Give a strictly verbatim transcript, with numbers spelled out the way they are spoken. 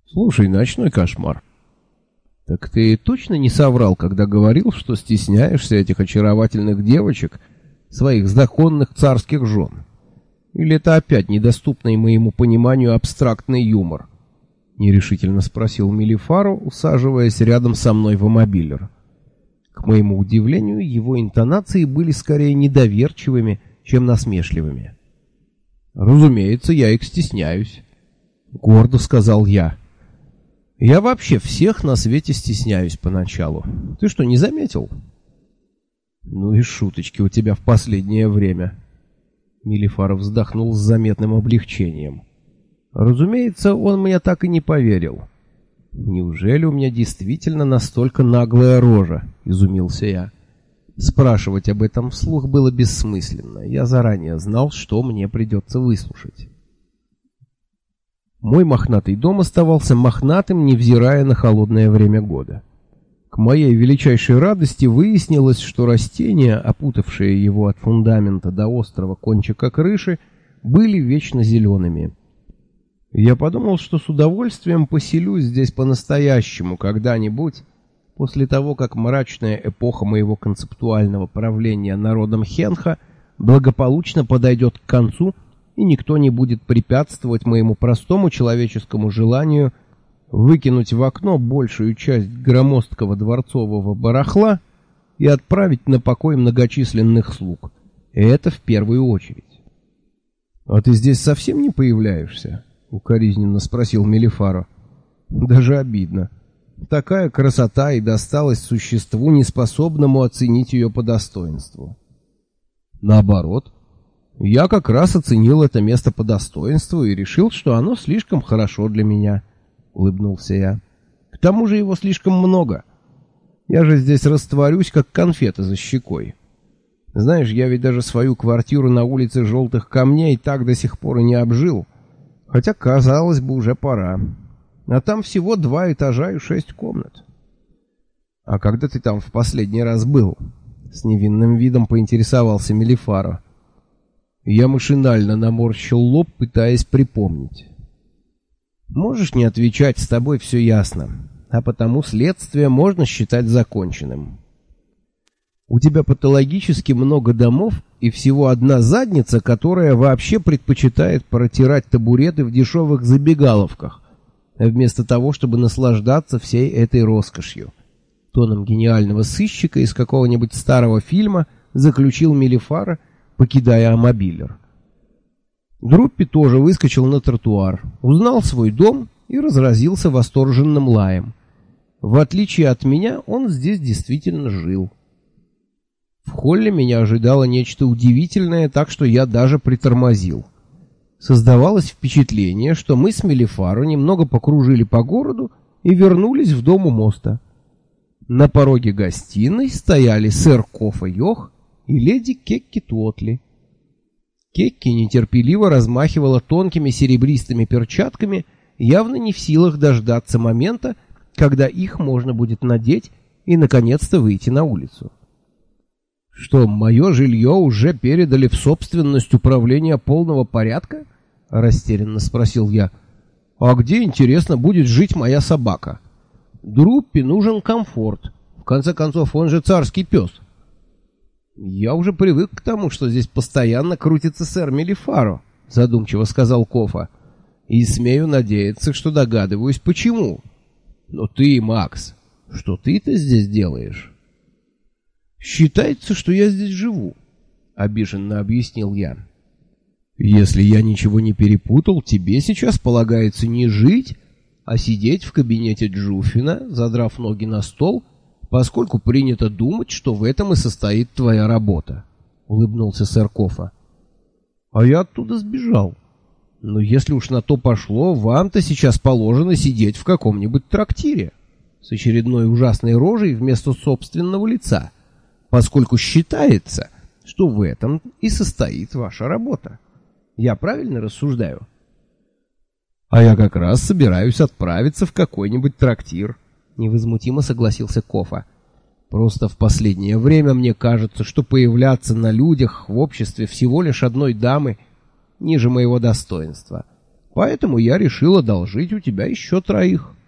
Слушай, ночной кошмар. Так ты точно не соврал, когда говорил, что стесняешься этих очаровательных девочек, своих законных царских жен? Или это опять недоступный моему пониманию абстрактный юмор? Нерешительно спросил Мелифаро, усаживаясь рядом со мной в мобилер. К моему удивлению, его интонации были скорее недоверчивыми, чем насмешливыми. «Разумеется, я их стесняюсь», — гордо сказал я. «Я вообще всех на свете стесняюсь поначалу. Ты что, не заметил?» «Ну и шуточки у тебя в последнее время». Мелифаро вздохнул с заметным облегчением. Разумеется, он мне так и не поверил. «Неужели у меня действительно настолько наглая рожа?» — изумился я. Спрашивать об этом вслух было бессмысленно. Я заранее знал, что мне придется выслушать. Мой мохнатый дом оставался мохнатым, невзирая на холодное время года. К моей величайшей радости выяснилось, что растения, опутавшие его от фундамента до острого кончика крыши, были вечно зелеными. Я подумал, что с удовольствием поселюсь здесь по-настоящему когда-нибудь, после того, как мрачная эпоха моего концептуального правления народом Хенха благополучно подойдет к концу, и никто не будет препятствовать моему простому человеческому желанию выкинуть в окно большую часть громоздкого дворцового барахла и отправить на покой многочисленных слуг. И это в первую очередь. «А ты здесь совсем не появляешься?» — укоризненно спросил Мелифаро. «Даже обидно. Такая красота и досталась существу, неспособному оценить ее по достоинству». «Наоборот. Я как раз оценил это место по достоинству и решил, что оно слишком хорошо для меня», — улыбнулся я. «К тому же его слишком много. Я же здесь растворюсь, как конфета за щекой. Знаешь, я ведь даже свою квартиру на улице Желтых Камней так до сих пор и не обжил, хотя, казалось бы, уже пора. А там всего два этажа и шесть комнат». «А когда ты там в последний раз был?» — с невинным видом поинтересовался Мелифаро. Я машинально наморщил лоб, пытаясь припомнить. «Можешь не отвечать, с тобой все ясно, а потому следствие можно считать законченным. У тебя патологически много домов и всего одна задница, которая вообще предпочитает протирать табуреты в дешевых забегаловках, вместо того, чтобы наслаждаться всей этой роскошью». Тоном гениального сыщика из какого-нибудь старого фильма заключил Мелифаро, покидая мобилер. Друппи тоже выскочил на тротуар, узнал свой дом и разразился восторженным лаем. В отличие от меня, он здесь действительно жил. В холле меня ожидало нечто удивительное, так что я даже притормозил. Создавалось впечатление, что мы с Мелифаро немного покружили по городу и вернулись в дом у моста. На пороге гостиной стояли сэр Кофа Йох и леди Кекки Туотли. Кекки нетерпеливо размахивала тонкими серебристыми перчатками, явно не в силах дождаться момента, когда их можно будет надеть и наконец-то выйти на улицу. «Что, мое жилье уже передали в собственность управления полного порядка?» — растерянно спросил я. «А где, интересно, будет жить моя собака? Друппи нужен комфорт. В конце концов, он же царский пес». «Я уже привык к тому, что здесь постоянно крутится сэр Мелифаро», — задумчиво сказал Кофа. «И смею надеяться, что догадываюсь, почему. Но ты, Макс, что ты-то здесь делаешь?» «Считается, что я здесь живу», — обиженно объяснил я. «Если я ничего не перепутал, тебе сейчас полагается не жить, а сидеть в кабинете Джуфина, задрав ноги на стол, поскольку принято думать, что в этом и состоит твоя работа», — улыбнулся сэр Кофа. «А я оттуда сбежал. Но если уж на то пошло, вам-то сейчас положено сидеть в каком-нибудь трактире с очередной ужасной рожей вместо собственного лица, поскольку считается, что в этом и состоит ваша работа. Я правильно рассуждаю?» «А я как раз собираюсь отправиться в какой-нибудь трактир», — невозмутимо согласился Кофа. «Просто в последнее время мне кажется, что появляться на людях в обществе всего лишь одной дамы ниже моего достоинства. Поэтому я решил одолжить у тебя еще троих.